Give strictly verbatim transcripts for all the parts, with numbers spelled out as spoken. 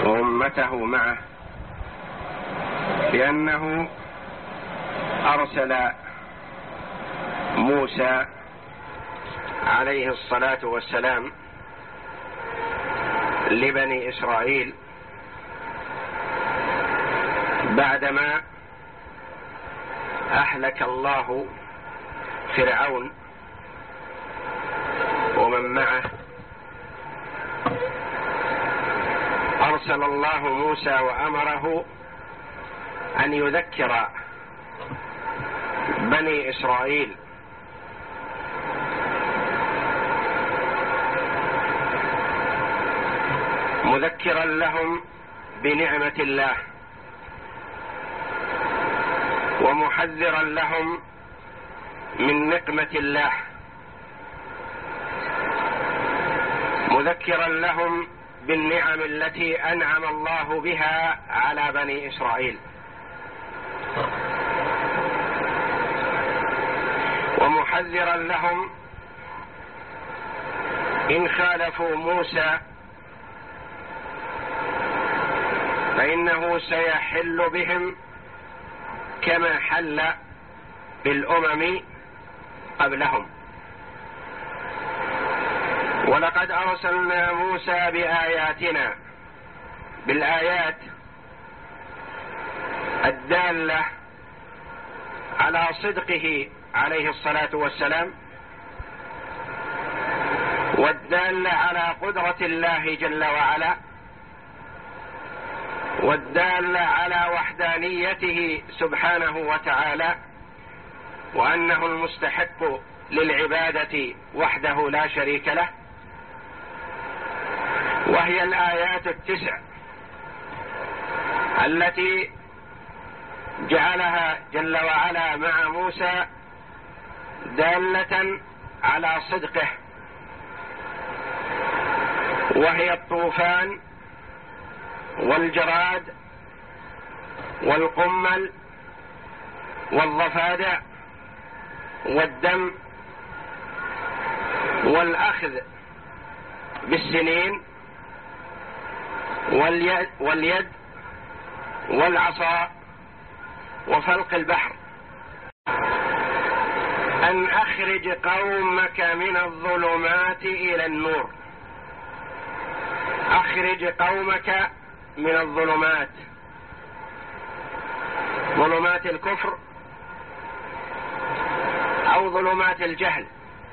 وأمته معه بأنه أرسل موسى عليه الصلاة والسلام لبني إسرائيل بعدما أهلك الله فرعون ومن معه. أرسل الله موسى وأمره أن يذكر بني إسرائيل مذكرا لهم بنعمة الله ومحذرا لهم من نقمة الله، مذكرا لهم بالنعم التي أنعم الله بها على بني إسرائيل، ومحذرا لهم إن خالفوا موسى فإنه سيحل بهم كما حل بالأمم قبلهم. ولقد أرسلنا موسى بآياتنا، بالآيات الدالة على صدقه عليه الصلاة والسلام، والدالة على قدرة الله جل وعلا، والدالة على وحدانيته سبحانه وتعالى، وأنه المستحق للعبادة وحده لا شريك له. وهي الآيات التسع التي جعلها جل وعلا مع موسى دالة على صدقه، وهي الطوفان والجراد والقمل والضفادع والدم والأخذ بالسنين واليد, واليد والعصا وفلق البحر. أن أخرج قومك من الظلمات إلى النور. أخرج قومك من الظلمات، ظلمات الكفر أو ظلمات الجهل،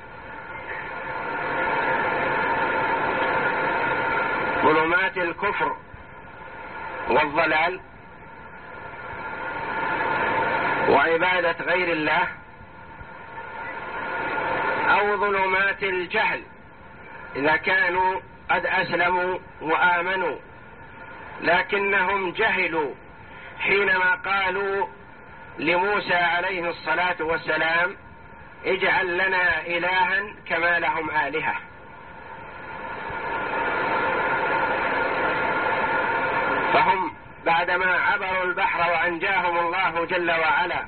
ظلمات الكفر والضلال وعبادة غير الله، أو ظلمات الجهل إذا كانوا قد أسلموا وآمنوا لكنهم جهلوا حينما قالوا لموسى عليه الصلاة والسلام اجعل لنا إلها كما لهم آلهة. فهم بعدما عبروا البحر وأنجاهم الله جل وعلا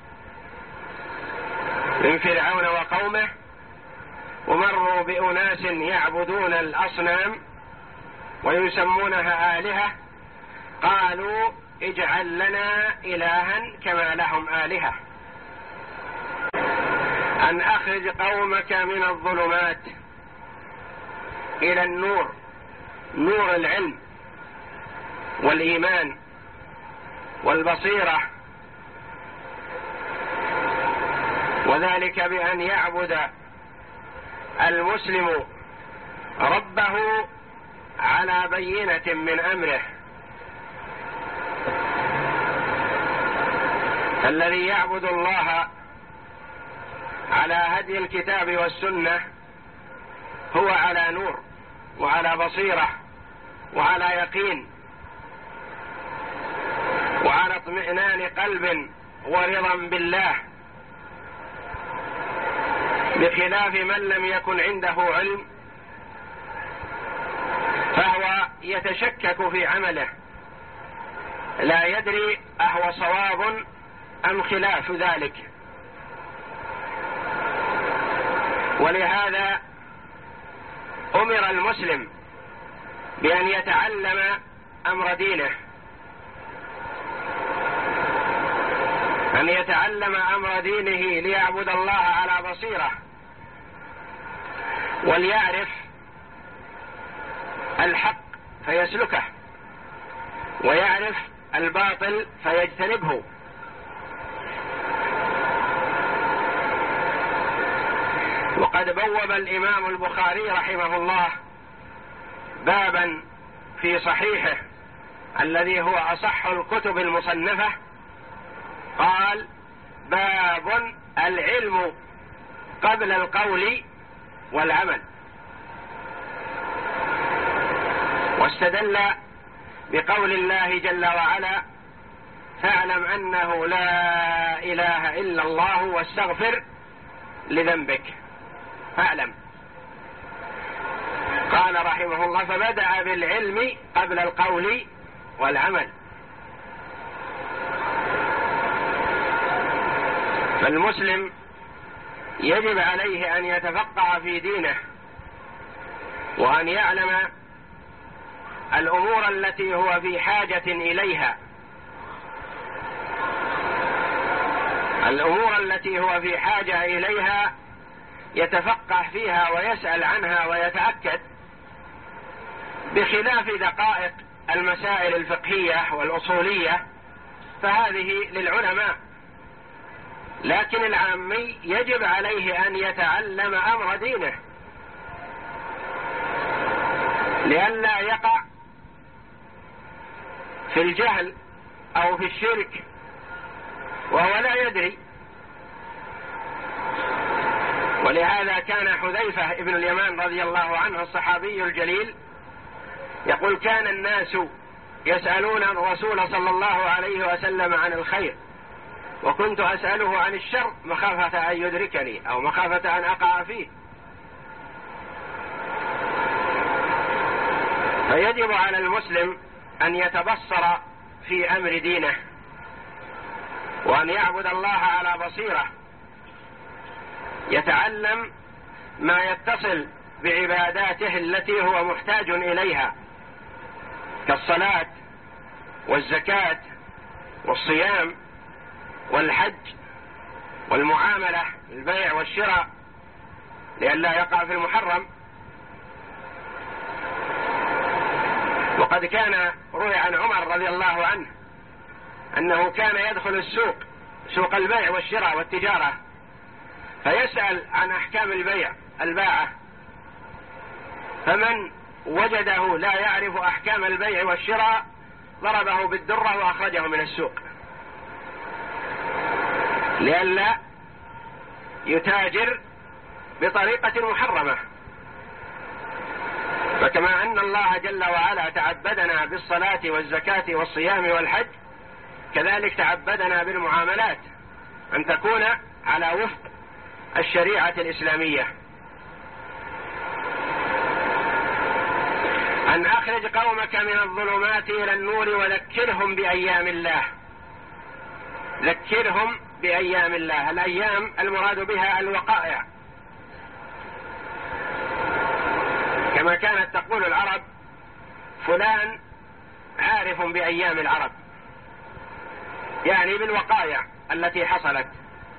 من فرعون وقومه، ومروا بأناس يعبدون الأصنام ويسمونها آلهة، قالوا اجعل لنا إلها كما لهم آلهة. أن أخرج قومك من الظلمات إلى النور، نور العلم والإيمان والبصيرة، وذلك بأن يعبد المسلم ربه على بينة من أمره. الذي يعبد الله على هدي الكتاب والسنة هو على نور وعلى بصيرة وعلى يقين وعلى اطمئنان قلب ورضا بالله، بخلاف من لم يكن عنده علم فهو يتشكك في عمله، لا يدري أهو صواب أم خلاف ذلك. ولهذا أمر المسلم بأن يتعلم أمر دينه، أن يتعلم أمر دينه ليعبد الله على بصيرة، وليعرف الحق فيسلكه، ويعرف الباطل فيجتنبه. وقد بوب الإمام البخاري رحمه الله بابا في صحيحه الذي هو أصح الكتب المصنفة، قال: باب العلم قبل القول والعمل. واستدل بقول الله جل وعلا: فاعلم أنه لا إله إلا الله واستغفر لذنبك. فاعلم، قال رحمه الله: فبدأ بالعلم قبل القول والعمل. فالمسلم يجب عليه أن يتفقه في دينه، وأن يعلم الأمور التي هو في حاجة إليها، الأمور التي هو في حاجة إليها يتفقه فيها ويسأل عنها ويتأكد، بخلاف دقائق المسائل الفقهية والأصولية فهذه للعلماء. لكن العامي يجب عليه أن يتعلم أمر دينه لئلا يقع في الجهل أو في الشرك وهو لا يدري. ولهذا كان حذيفة ابن اليمان رضي الله عنه الصحابي الجليل يقول: كان الناس يسألون الرسول صلى الله عليه وسلم عن الخير، وكنت أسأله عن الشر مخافة أن يدركني أو مخافة أن أقع فيه. فيجب على المسلم أن يتبصر في أمر دينه، وأن يعبد الله على بصيرة، يتعلم ما يتصل بعباداته التي هو محتاج إليها كالصلاة والزكاة والصيام والحج والمعاملة، البيع والشراء، لئلا يقع في المحرم. وقد كان روي عن عمر رضي الله عنه أنه كان يدخل السوق، سوق البيع والشراء والتجارة، فيسأل عن أحكام البيع الباعة، فمن وجده لا يعرف أحكام البيع والشراء ضربه بالدرة وأخرجه من السوق، لئلا يتاجر بطريقة محرمة. فكما أن الله جل وعلا تعبدنا بالصلاة والزكاة والصيام والحج، كذلك تعبدنا بالمعاملات أن تكون على وفق الشريعة الإسلامية. أن أخرج قومك من الظلمات إلى النور وذكرهم بأيام الله. ذكرهم بأيام الله، الأيام المراد بها الوقائع، كما كانت تقول العرب: فلان عارف بأيام العرب، يعني بالوقائع التي حصلت.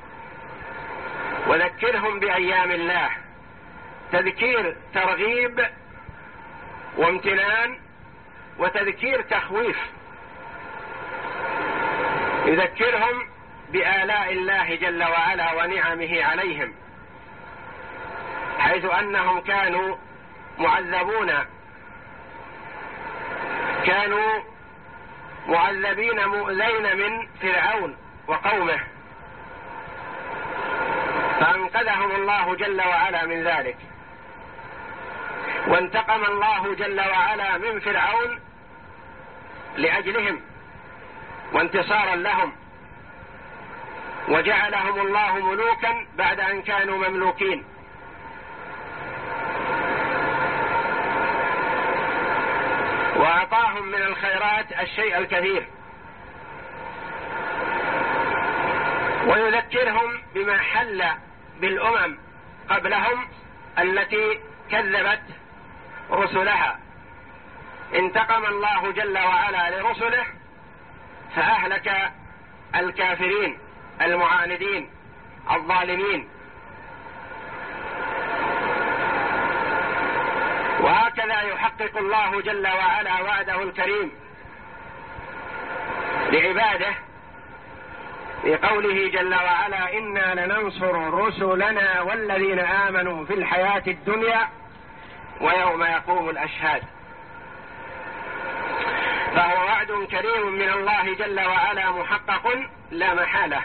وذكرهم بأيام الله، تذكير ترغيب وامتنان، وتذكير تخويف. يذكرهم بآلاء الله جل وعلا ونعمه عليهم، حيث أنهم كانوا معذبون، كانوا معذبين مؤذين من فرعون وقومه، فأنقذهم الله جل وعلا من ذلك. وانتقم الله جل وعلا من فرعون لأجلهم وانتصارا لهم، وجعلهم الله ملوكا بعد أن كانوا مملوكين. وأعطاهم من الخيرات الشيء الكثير. ويذكرهم بما حل بالأمم قبلهم التي كذبت رسلها، انتقم الله جل وعلا لرسله فأهلك الكافرين المعاندين الظالمين. وهكذا يحقق الله جل وعلا وعده الكريم لعباده بقوله جل وعلا: إنا لننصر رسلنا والذين آمنوا في الحياة الدنيا ويوم يقوم الأشهاد. فهو وعد كريم من الله جل وعلا محقق لا محالة.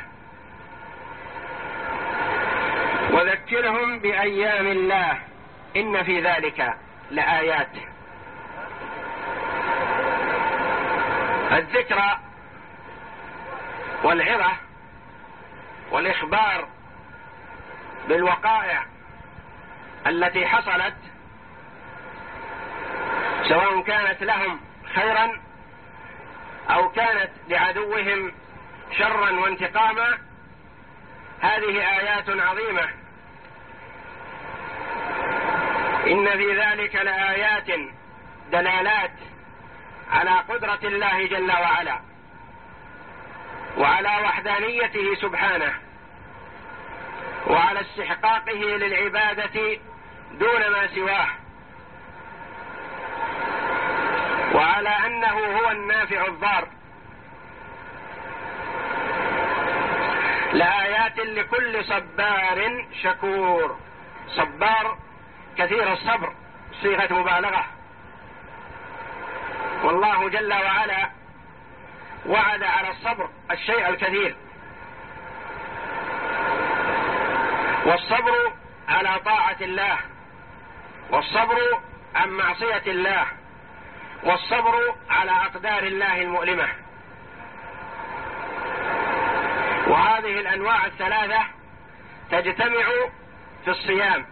وذكرهم بأيام الله إن في ذلك لآيات. الذكرى والعظة والإخبار بالوقائع التي حصلت سواء كانت لهم خيرا أو كانت لعدوهم شرا وانتقاما، هذه آيات عظيمة. إن في ذلك لآيات دلالات على قدرة الله جل وعلا وعلى وحدانيته سبحانه وعلى استحقاقه للعبادة دون ما سواه، وعلى أنه هو النافع الضار. لآيات لكل صبار شكور. صبار كثير الصبر، صيغة مبالغة. والله جل وعلا وعد على الصبر الشيء الكثير، والصبر على طاعة الله، والصبر عن معصية الله، والصبر على أقدار الله المؤلمة. وهذه الأنواع الثلاثة تجتمع في الصيام.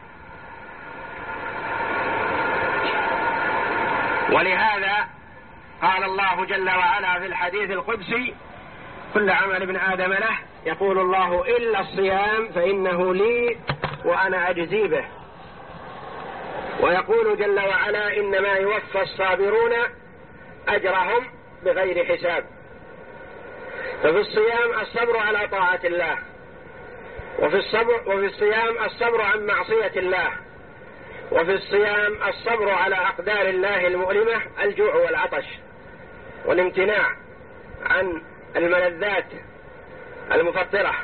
ولهذا قال الله جل وعلا في الحديث القدسي: كل عمل ابن آدم له، يقول الله: إلا الصيام فإنه لي وأنا أجزي به. ويقول جل وعلا: إنما يوفى الصابرون أجرهم بغير حساب. ففي الصيام الصبر على طاعة الله، وفي الصبر وفي الصيام الصبر عن معصية الله، وفي الصيام الصبر على أقدار الله المؤلمة، الجوع والعطش والامتناع عن الملذات المفطرة.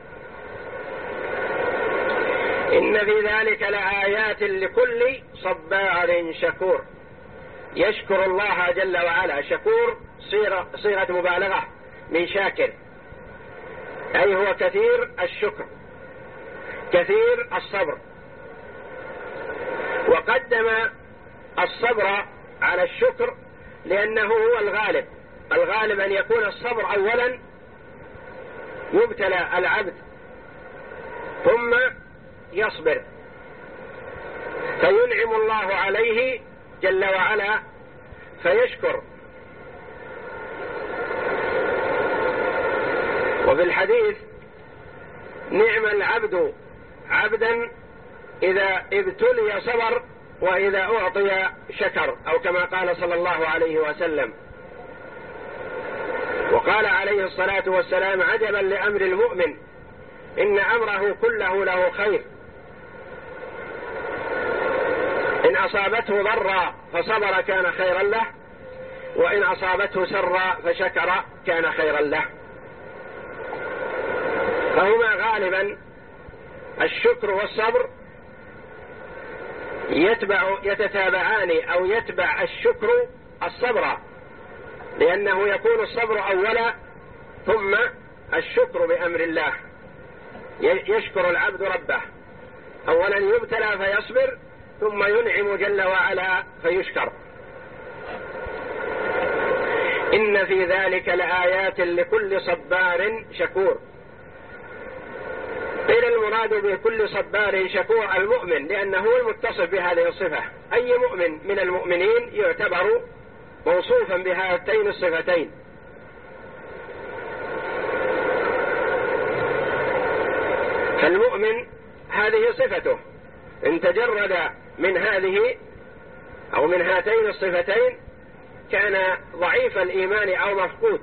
إن في ذلك لآيات لكل صبار شكور. يشكر الله جل وعلا. شكور صيغة مبالغة من شاكر، أي هو كثير الشكر كثير الصبر. وقدم الصبر على الشكر لأنه هو الغالب. الغالب أن يكون الصبر أولا يبتلى العبد ثم يصبر فينعم الله عليه جل وعلا فيشكر. وفي الحديث: نعم العبد عبدا إذا ابتلي صبر وإذا أعطي شكر، أو كما قال صلى الله عليه وسلم. وقال عليه الصلاة والسلام: عجبا لأمر المؤمن إن أمره كله له خير، إن أصابته ضرا فصبر كان خيرا له، وإن أصابته سرا فشكر كان خيرا له. فهما غالبا الشكر والصبر يتبع يتتابعان، أو يتبع الشكر الصبر، لأنه يكون الصبر أولا ثم الشكر بأمر الله. يشكر العبد ربه، أولا يبتلى فيصبر، ثم ينعم جل وعلا فيشكر. إن في ذلك لآيات لكل صبار شكور. قيل المراد بكل صبار شكور المؤمن، لأنه هو المتصف بهذه الصفة. أي مؤمن من المؤمنين يعتبر موصوفا بهاتين الصفتين. فالمؤمن هذه صفته، إن تجرد من هذه أو من هاتين الصفتين كان ضعيف الإيمان أو مفقود.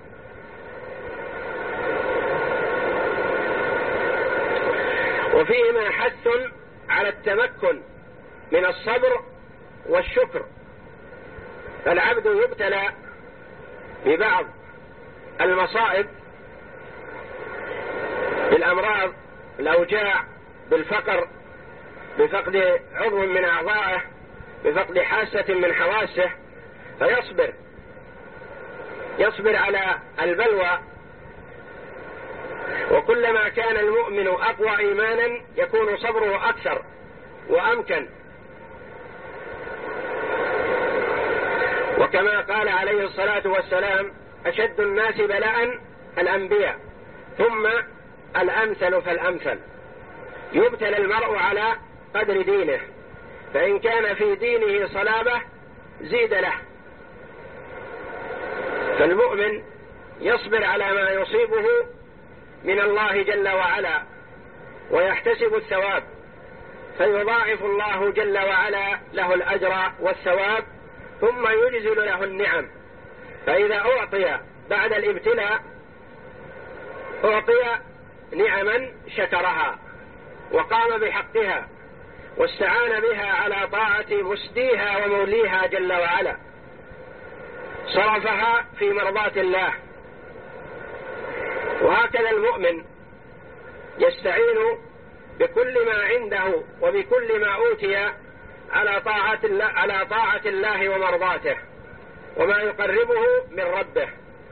وفيهما حث على التمكن من الصبر والشكر، فالعبد يبتلى ببعض المصائب، بالأمراض، الأوجاع، بالفقر، بفقد عضو من أعضائه، بفقد حاسة من حواسه، فيصبر يصبر على البلوى. وكلما كان المؤمن أقوى إيمانا يكون صبره أكثر وأمكن. وكما قال عليه الصلاة والسلام: أشد الناس بلاء الأنبياء ثم الأمثل فالأمثل. يبتلى المرء على قدر دينه، فإن كان في دينه صلابة زيد له. فالمؤمن يصبر على ما يصيبه من الله جل وعلا ويحتسب الثواب، فيضاعف الله جل وعلا له الأجر والثواب، ثم يجزل له النعم. فإذا أعطي بعد الابتلاء أعطي نعما شكرها وقام بحقها واستعان بها على طاعة مسديها وموليها جل وعلا، صرفها في مرضاة الله. وهكذا المؤمن يستعين بكل ما عنده وبكل ما أوتي على طاعة الله, على طاعة الله ومرضاته وما يقربه من ربه،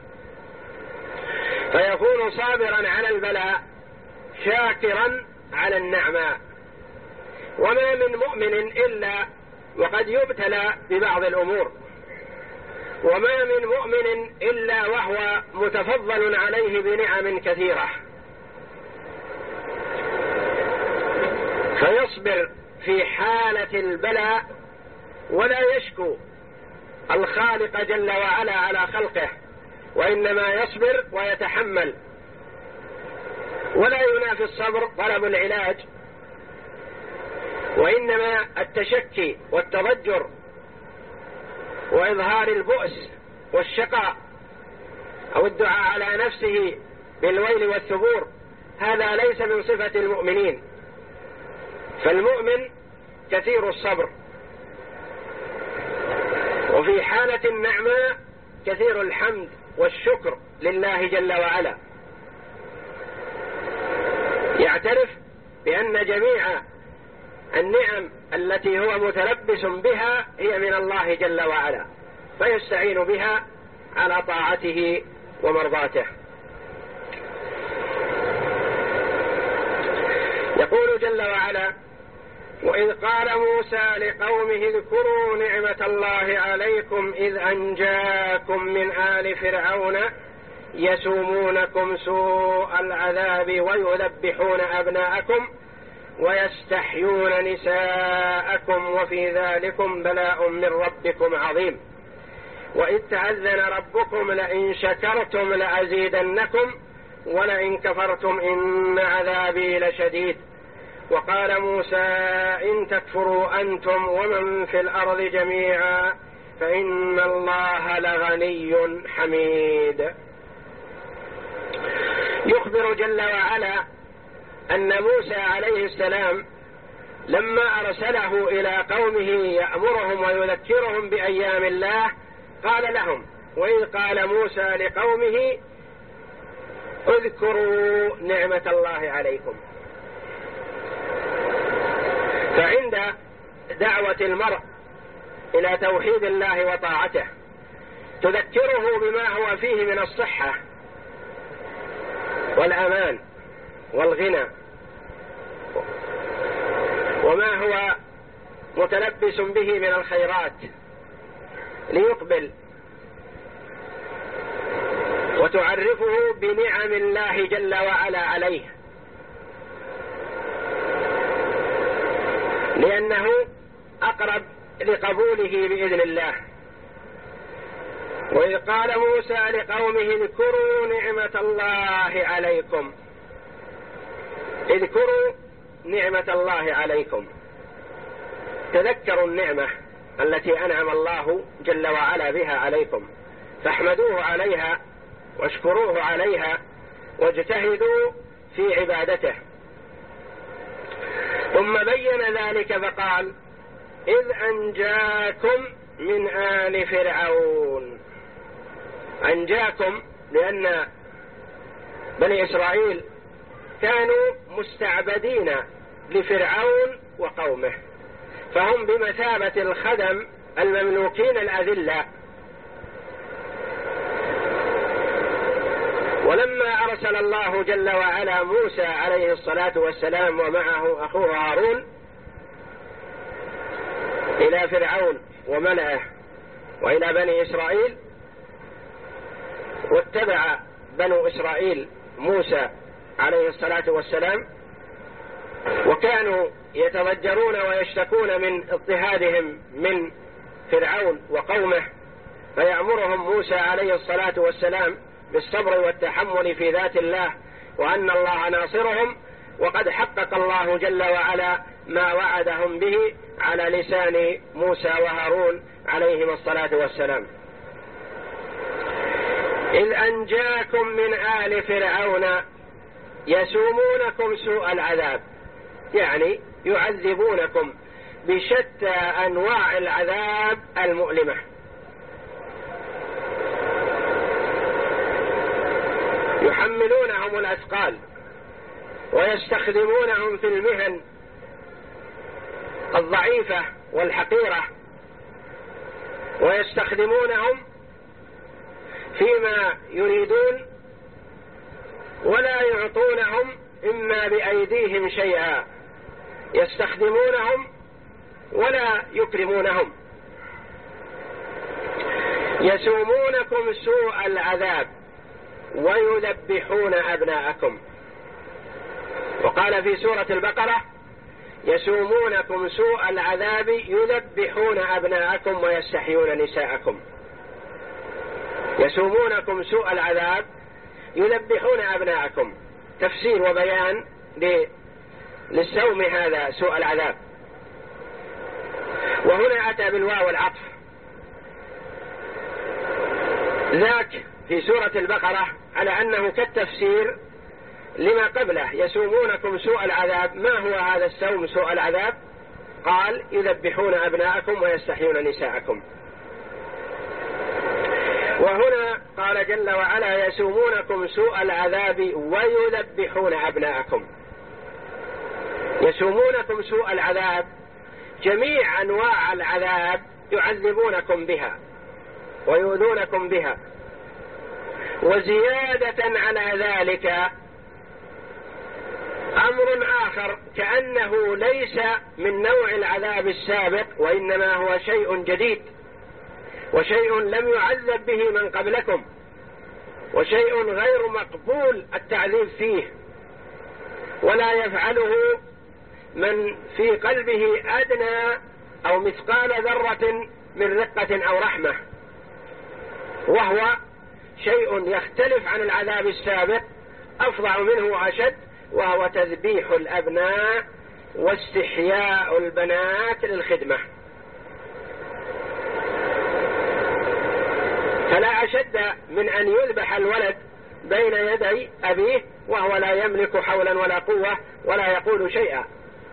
فيكون صابرا على البلاء شاكرا على النعماء. وما من مؤمن إلا وقد يبتلى ببعض الأمور، وما من مؤمن إلا وهو متفضل عليه بنعم كثيرة، فيصبر في حالة البلاء ولا يشكو الخالق جل وعلا على خلقه، وإنما يصبر ويتحمل. ولا ينافي الصبر طلب العلاج، وإنما التشكي والتضجر وإظهار البؤس والشقاء أو الدعاء على نفسه بالويل والثبور، هذا ليس من صفة المؤمنين. فالمؤمن كثير الصبر، وفي حالة النعمة كثير الحمد والشكر لله جل وعلا، يعترف بأن جميع النعم التي هو متلبس بها هي من الله جل وعلا، فيستعين بها على طاعته ومرضاته. يقول جل وعلا: وإذ قال موسى لقومه اذكروا نعمة الله عليكم إذ أنجاكم من آل فرعون يسومونكم سوء العذاب ويذبحون أبناءكم ويستحيون نساءكم وفي ذلكم بلاء من ربكم عظيم. وإذ تأذن ربكم لئن شكرتم لأزيدنكم ولئن كفرتم إن عذابي لشديد. وقال موسى إن تكفروا أنتم ومن في الأرض جميعا فإن الله لغني حميد. يخبر جل وعلا أن موسى عليه السلام لما أرسله إلى قومه يأمرهم ويذكرهم بأيام الله قال لهم: وإذ قال موسى لقومه اذكروا نعمة الله عليكم. فعند دعوة المرء إلى توحيد الله وطاعته تذكره بما هو فيه من الصحة والأمان والغنى، وما هو متلبس به من الخيرات، ليقبل وتعرفه بنعم الله جل وعلا عليه، لأنه أقرب لقبوله بإذن الله. وإذ قال موسى لقومه اذكروا نعمة الله عليكم، اذكروا نعمة الله عليكم، تذكروا النعمة التي أنعم الله جل وعلا بها عليكم، فاحمدوه عليها واشكروه عليها واجتهدوا في عبادته. ثم بين ذلك فقال: إذ أنجاكم من آل فرعون. أنجاكم لأن بني إسرائيل كانوا مستعبدين لفرعون وقومه، فهم بمثابة الخدم المملوكين الأذلة. ولما أرسل الله جل وعلا موسى عليه الصلاة والسلام ومعه أخوه هارون إلى فرعون وملئه وإلى بني إسرائيل، واتبع بنو إسرائيل موسى عليه الصلاة والسلام، وكانوا يتضجرون ويشتكون من اضطهادهم من فرعون وقومه، فيأمرهم موسى عليه الصلاة والسلام بالصبر والتحمل في ذات الله، وأن الله ناصرهم، وقد حقق الله جل وعلا ما وعدهم به على لسان موسى وهارون عليهم الصلاة والسلام. إذ أنجاكم من آل فرعون يسومونكم سوء العذاب، يعني يعذبونكم بشتى أنواع العذاب المؤلمة، يحملونهم الأثقال ويستخدمونهم في المهن الضعيفة والحقيرة، ويستخدمونهم فيما يريدون ولا يعطونهم إما بأيديهم شيئا، يستخدمونهم ولا يكرمونهم. يسومونكم سوء العذاب ويذبحون أبناءكم. وقال في سورة البقرة: يسومونكم سوء العذاب يذبحون أبناءكم ويستحيون نساءكم. يسومونكم سوء العذاب يذبحون أبناءكم، تفسير وبيان للسوم هذا سوء العذاب. وهنا أتى بالواو العطف، ذاك في سورة البقرة على أنه كالتفسير لما قبله: يسومونكم سوء العذاب. ما هو هذا السوم سوء العذاب؟ قال: يذبحون أبناءكم ويستحيون نساءكم. وهنا قال جل وعلا: يسومونكم سوء العذاب ويذبحون أبناءكم. يسومونكم سوء العذاب، جميع أنواع العذاب يعذبونكم بها ويؤذونكم بها. وزيادة على ذلك أمر آخر كأنه ليس من نوع العذاب السابق، وإنما هو شيء جديد، وشيء لم يعذب به من قبلكم، وشيء غير مقبول التعذيب فيه، ولا يفعله من في قلبه أدنى أو مثقال ذرة من رقة أو رحمة، وهو شيء يختلف عن العذاب السابق، أفظع منه وأشد، وهو تذبيح الأبناء واستحياء البنات للخدمة. فلا أشد من أن يذبح الولد بين يدي أبيه وهو لا يملك حولا ولا قوة ولا يقول شيئا.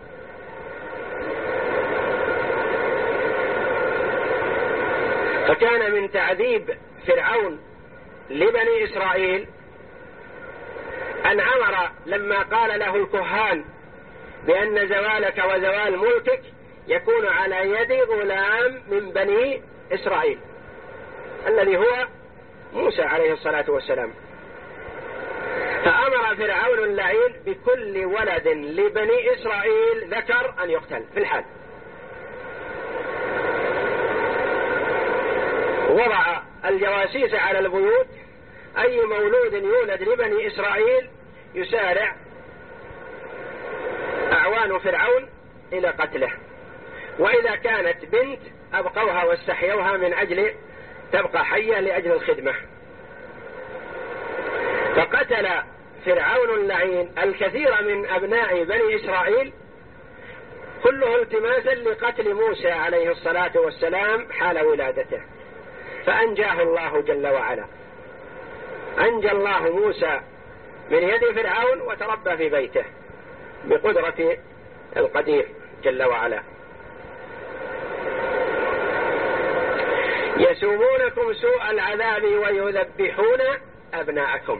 فكان من تعذيب فرعون لبني إسرائيل أن أمر لما قال له الكهان بأن زوالك وزوال ملكك يكون على يد غلام من بني إسرائيل الذي هو موسى عليه الصلاة والسلام. فأمر فرعون اللعين بكل ولد لبني إسرائيل ذكر أن يقتل في الحال. وضع الجواسيس على البيوت، أي مولود يولد لبني إسرائيل يسارع أعوان فرعون إلى قتله، وإذا كانت بنت أبقوها واستحيوها من أجل تبقى حية لأجل الخدمة. فقتل فرعون اللعين الكثير من أبناء بني إسرائيل كله التماسا لقتل موسى عليه الصلاة والسلام حال ولادته، فأنجاه الله جل وعلا. أنجى الله موسى من يد فرعون وتربى في بيته بقدرة القدير جل وعلا. يسومونكم سوء العذاب ويذبحون أبناءكم.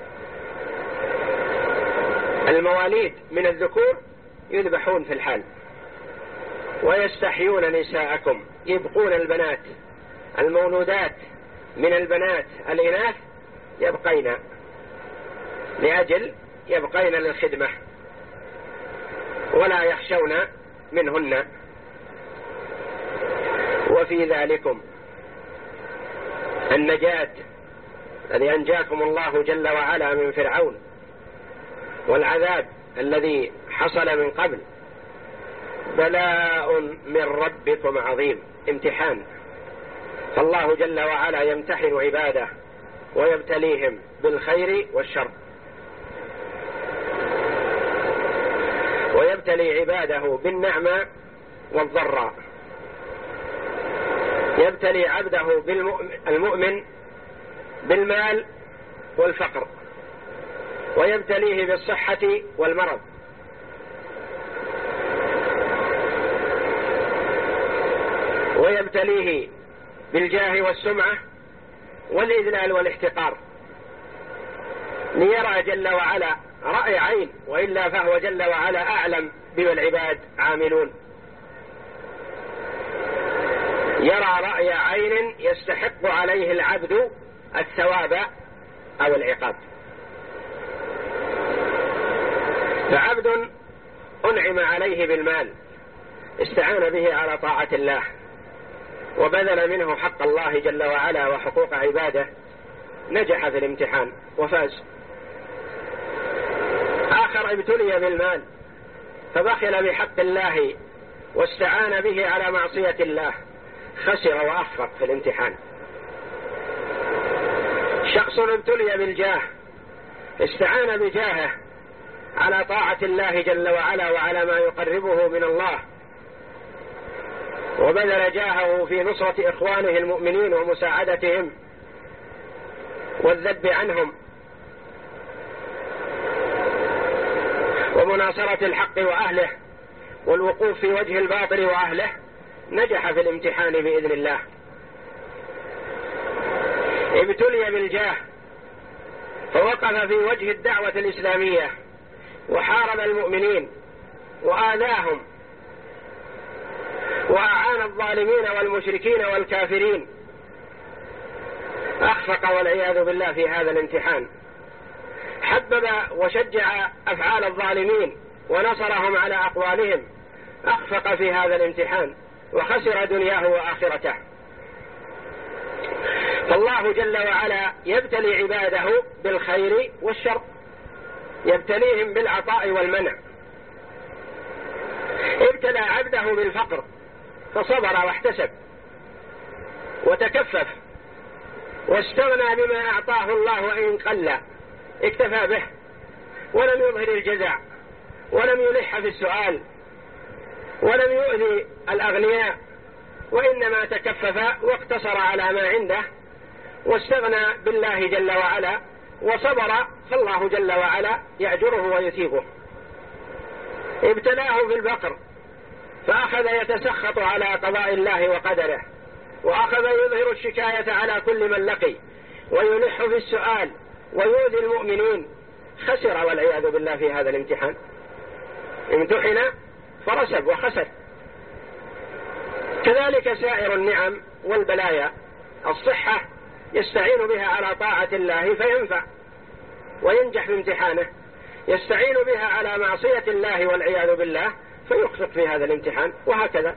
المواليد من الذكور يذبحون في الحال، ويستحيون نساءكم، يبقون البنات. المولودات من البنات الإناث يبقين لأجل يبقين للخدمة ولا يخشون منهن. وفي ذلكم النجاة الذي أنجاكم الله جل وعلا من فرعون، والعذاب الذي حصل من قبل، بلاء من ربكم عظيم، امتحان. فالله جل وعلا يمتحن عباده ويبتليهم بالخير والشر، ويبتلي عباده بالنعمة والضراء. يبتلي عبده المؤمن بالمال والفقر، ويبتليه بالصحة والمرض، ويبتليه بالجاه والسمعة والإذلال والاحتقار، ليرى جل وعلا رأي عين، وإلا فهو جل وعلا أعلم بما العباد عاملون. يرى رأي عين يستحق عليه العبد الثواب أو العقاب. فعبد أنعم عليه بالمال، استعان به على طاعة الله وبذل منه حق الله جل وعلا وحقوق عباده، نجح في الامتحان وفاز. آخر ابتلي بالمال فبخل بحق الله واستعان به على معصية الله، خسر وأخفق في الامتحان. شخص ابتلي بالجاه، استعان بجاهه على طاعة الله جل وعلا وعلى ما يقربه من الله، وبذل جاهه في نصرة إخوانه المؤمنين ومساعدتهم والذب عنهم ومناصرة الحق وأهله والوقوف في وجه الباطل وأهله، نجح في الامتحان بإذن الله. ابتلي بالجاه فوقف في وجه الدعوة الإسلامية وحارب المؤمنين وآذاهم وأعان الظالمين والمشركين والكافرين، أخفق والعياذ بالله في هذا الامتحان. حبب وشجع أفعال الظالمين ونصرهم على أقوالهم، أخفق في هذا الامتحان وخسر دنياه وآخرته. فالله جل وعلا يبتلي عباده بالخير والشر، يبتليهم بالعطاء والمنع. ابتلى عبده بالفقر فصبر واحتسب وتكفف واستغنى بما أعطاه الله وإن قل، اكتفى به ولم يظهر الجزع ولم يلح في السؤال ولم يؤذي الأغنياء، وإنما تكفف واقتصر على ما عنده واستغنى بالله جل وعلا وصبر، فالله جل وعلا يأجره ويثيبه. ابتلاه بالفقر فأخذ يتسخط على قضاء الله وقدره، وأخذ يظهر الشكاية على كل من لقي ويلح في السؤال ويؤذي المؤمنين، خسر والعياذ بالله في هذا الامتحان. امتحن فرسب وخسر. كذلك سائر النعم والبلايا، الصحة يستعين بها على طاعة الله فينفع وينجح في امتحانه، يستعين بها على معصية الله والعياذ بالله فيخفق في هذا الامتحان، وهكذا.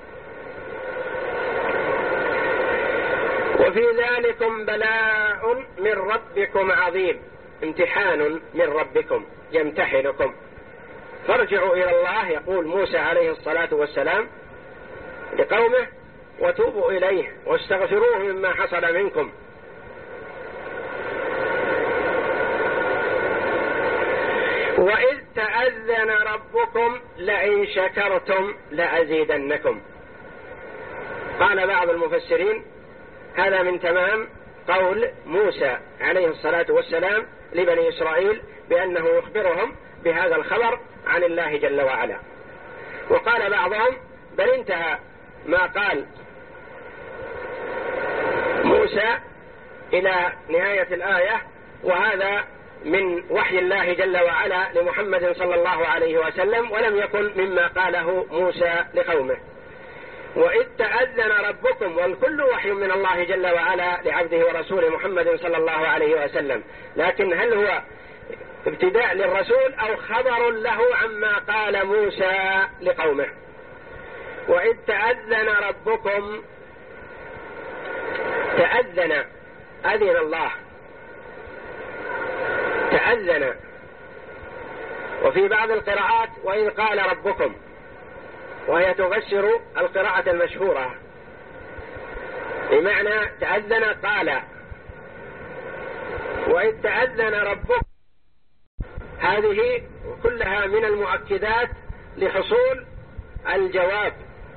وفي ذلكم بلاء من ربكم عظيم، امتحان من ربكم يمتحنكم. فارجعوا إلى الله، يقول موسى عليه الصلاة والسلام لقومه، وتوبوا إليه واستغفروه مما حصل منكم. وإذ تأذن ربكم لئن شكرتم لأزيدنكم. قال بعض المفسرين هذا من تمام قول موسى عليه الصلاة والسلام لبني إسرائيل بأنه يخبرهم بهذا الخبر عن الله جل وعلا. وقال بعضهم بل انتهى ما قال موسى إلى نهاية الآية، وهذا من وحي الله جل وعلا لمحمد صلى الله عليه وسلم، ولم يكن مما قاله موسى لقومه. وإذ تأذن ربكم، والكل وحي من الله جل وعلا لعبده ورسوله محمد صلى الله عليه وسلم، لكن هل هو ابتداء للرسول أو خبر له عما قال موسى لقومه؟ وإذ تأذن ربكم، تأذن أذن الله، تأذن. وفي بعض القراءات وإذ قال ربكم، وهي تفسر القراءة المشهورة بمعنى تأذن قال. وإذ تأذن ربكم هذه كلها من المؤكدات لحصول الجواب.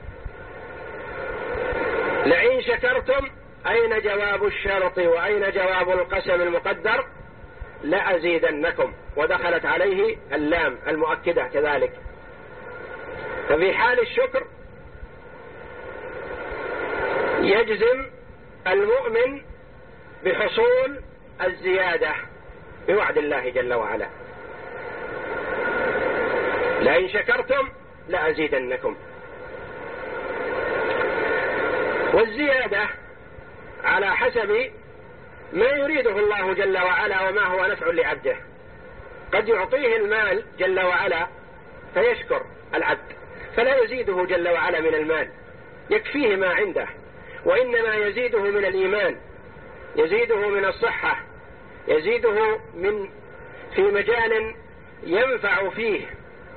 لئن شكرتم أين جواب الشرط وأين جواب القسم المقدر؟ لأزيدنكم، ودخلت عليه اللام المؤكدة كذلك. ففي حال الشكر يجزم المؤمن بحصول الزيادة بوعد الله جل وعلا، لئن شكرتم لأزيدنكم. والزيادة على حسب ما يريده الله جل وعلا وما هو نفع لعبده. قد يعطيه المال جل وعلا فيشكر العبد فلا يزيده جل وعلا من المال، يكفيه ما عنده، وإنما يزيده من الإيمان، يزيده من الصحة، يزيده من في مجال ينفع فيه.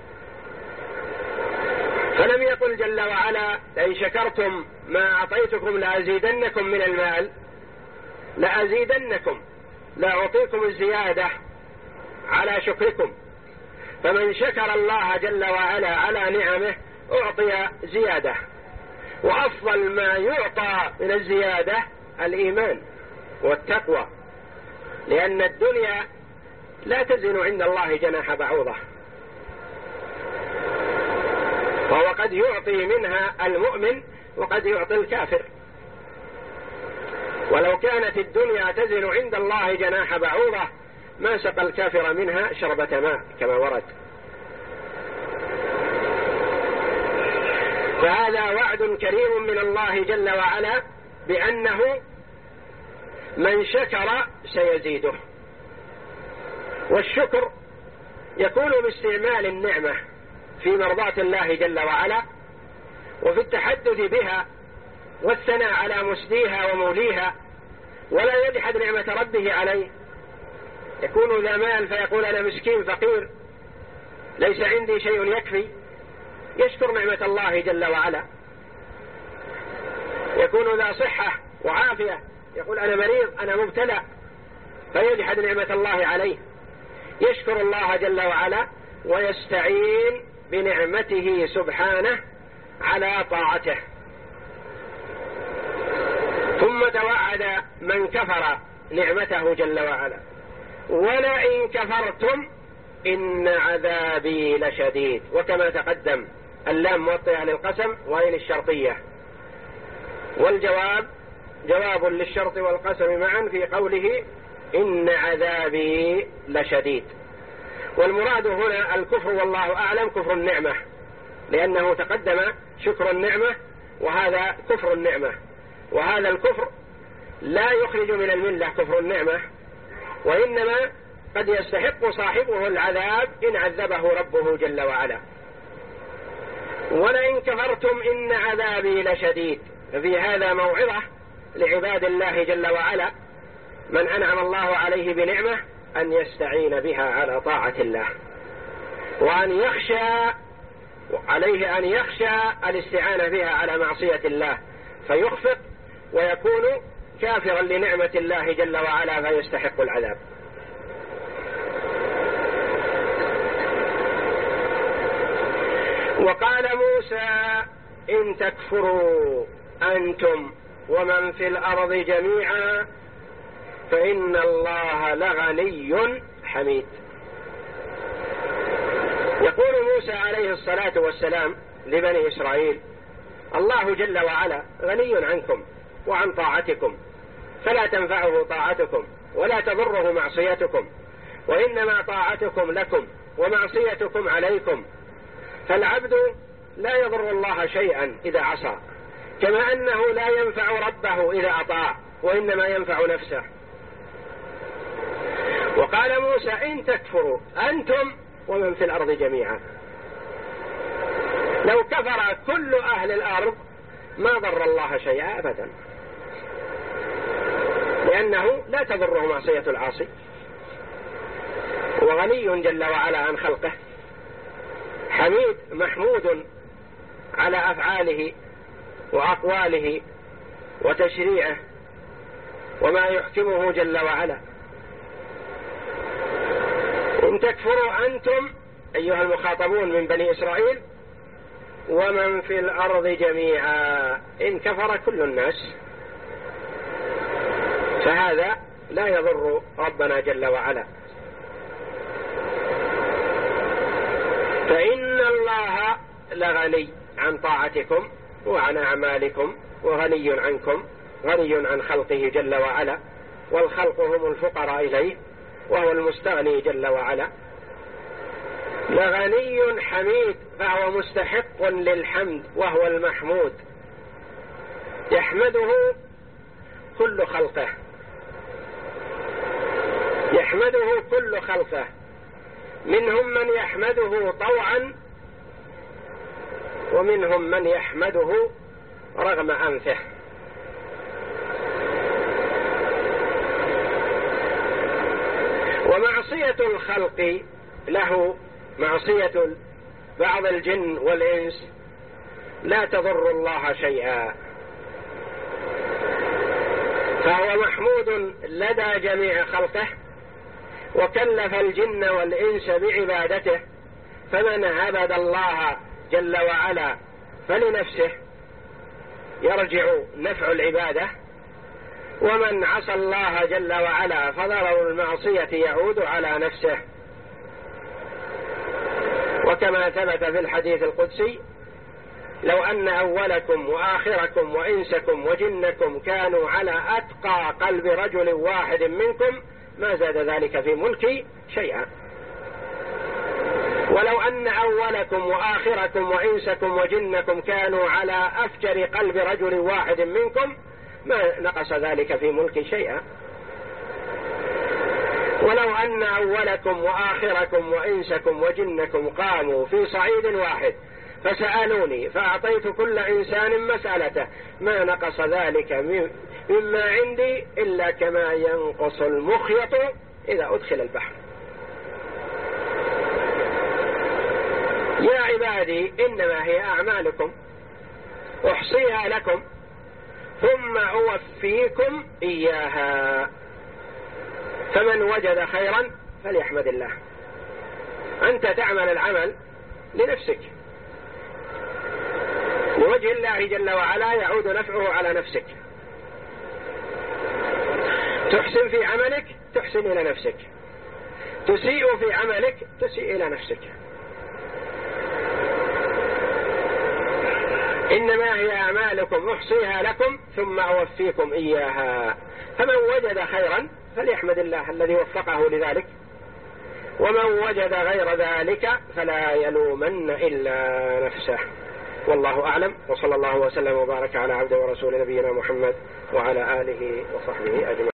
فلم يقل جل وعلا لئن شكرتم ما أعطيتكم لأزيدنكم من المال، لأزيدنكم، لا أعطيكم الزيادة على شكركم. فمن شكر الله جل وعلا على نعمه أعطي زيادة، وأفضل ما يعطى من الزيادة الإيمان والتقوى، لأن الدنيا لا تزن عند الله جناح بعوضة، فهو قد يعطي منها المؤمن وقد يعطي الكافر. ولو كانت الدنيا تزن عند الله جناح بعوضة ما سقى الكافر منها شربة ماء كما ورد. فهذا وعد كريم من الله جل وعلا بأنه من شكر سيزيده. والشكر يكون باستعمال النعمة في مرضاة الله جل وعلا، وفي التحدث بها والثناء على مسديها وموليها، ولا يجحد نعمة ربه عليه. يكون ذا مال فيقول أنا مسكين فقير ليس عندي شيء يكفي، يشكر نعمة الله جل وعلا. يكون ذا صحة وعافية يقول أنا مريض أنا مبتلى فيجحد نعمة الله عليه، يشكر الله جل وعلا ويستعين بنعمته سبحانه على طاعته. ثم توعد من كفر نعمته جل وعلا ولئن كفرتم إن عذابي لشديد. وكما تقدم اللام موطئة للقسم وهي للشرطية، والجواب جواب للشرط والقسم معا في قوله إن عذابي لشديد. والمراد هنا الكفر والله أعلم كفر النعمة، لأنه تقدم شكر النعمة وهذا كفر النعمة، وهذا الكفر لا يخرج من الملة كفر النعمة، وإنما قد يستحق صاحبه العذاب إن عذبه ربه جل وعلا. ولئن كفرتم إن عذابي لشديد. ففي هذا موعظة لعباد الله جل وعلا من أنعم الله عليه بنعمة أن يستعين بها على طاعة الله، وأن يخشى عليه أن يخشى الاستعانة بها على معصية الله فيخفق ويكون كافرا لنعمة الله جل وعلا فيستحق العذاب. وقال موسى إن تكفروا أنتم ومن في الأرض جميعا فإن الله لغني حميد. يقول موسى عليه الصلاة والسلام لبني إسرائيل: الله جل وعلا غني عنكم وعن طاعتكم، فلا تنفعه طاعتكم ولا تضره معصيتكم، وإنما طاعتكم لكم ومعصيتكم عليكم، فالعبد لا يضر الله شيئا إذا عصى، كما أنه لا ينفع ربه إذا أطاع، وإنما ينفع نفسه. وقال موسى إن تكفروا أنتم ومن في الأرض جميعا، لو كفر كل أهل الأرض ما ضر الله شيئا أبدا، لأنه لا تضره معصية العاصي، وغني جل وعلا عن خلقه، حميد محمود على أفعاله وأقواله وتشريعه وما يحكمه جل وعلا. إن تكفروا أنتم أيها المخاطبون من بني إسرائيل ومن في الأرض جميعا، إن كفر كل الناس فهذا لا يضر ربنا جل وعلا، فإن الله لغني عن طاعتكم وعن أعمالكم وغني عنكم، غني عن خلقه جل وعلا، والخلق هم الفقراء إليه وهو المستغني جل وعلا. لغني حميد، فهو مستحق للحمد وهو المحمود، يحمده كل خلقه، يحمده كل خلقه، منهم من يحمده طوعا ومنهم من يحمده رغم أنفه. ومعصية الخلق له، معصية بعض الجن والإنس لا تضر الله شيئا، فهو محمود لدى جميع خلقه، وكلف الجن والإنس بعبادته، فمن عبد الله جل وعلا فلنفسه يرجع نفع العبادة، ومن عصى الله جل وعلا فضرر المعصية يعود على نفسه. وكما ثبت في الحديث القدسي: لو أن أولكم وآخركم وإنسكم وجنكم كانوا على أتقى قلب رجل واحد منكم ما زاد ذلك في ملكي شيئا. ولو أن أولكم وآخركم وإنسكم وجنكم كانوا على أفجر قلب رجل واحد منكم ما نقص ذلك في ملكي شيئا. ولو أن أولكم وآخركم وإنسكم وجنكم قاموا في صعيد واحد فسألوني فأعطيت كل إنسان مسألته ما نقص ذلك مما عندي إلا كما ينقص المخيط إذا أدخل البحر. يا عبادي إنما هي أعمالكم أحصيها لكم ثم أوفيكم إياها، فمن وجد خيرا فليحمد الله. أنت تعمل العمل لنفسك لوجه الله جل وعلا، يعود نفعه على نفسك. تحسن في عملك تحسن إلى نفسك، تسيء في عملك تسيء إلى نفسك. إنما هي أعمالكم أحصيها لكم ثم أوفيكم إياها، فمن وجد خيرا فليحمد الله الذي وفقه لذلك، ومن وجد غير ذلك فلا يلومن إلا نفسه. والله أعلم، وصلى الله وسلم وبارك على عبده ورسول نبينا محمد وعلى آله وصحبه أجمعين.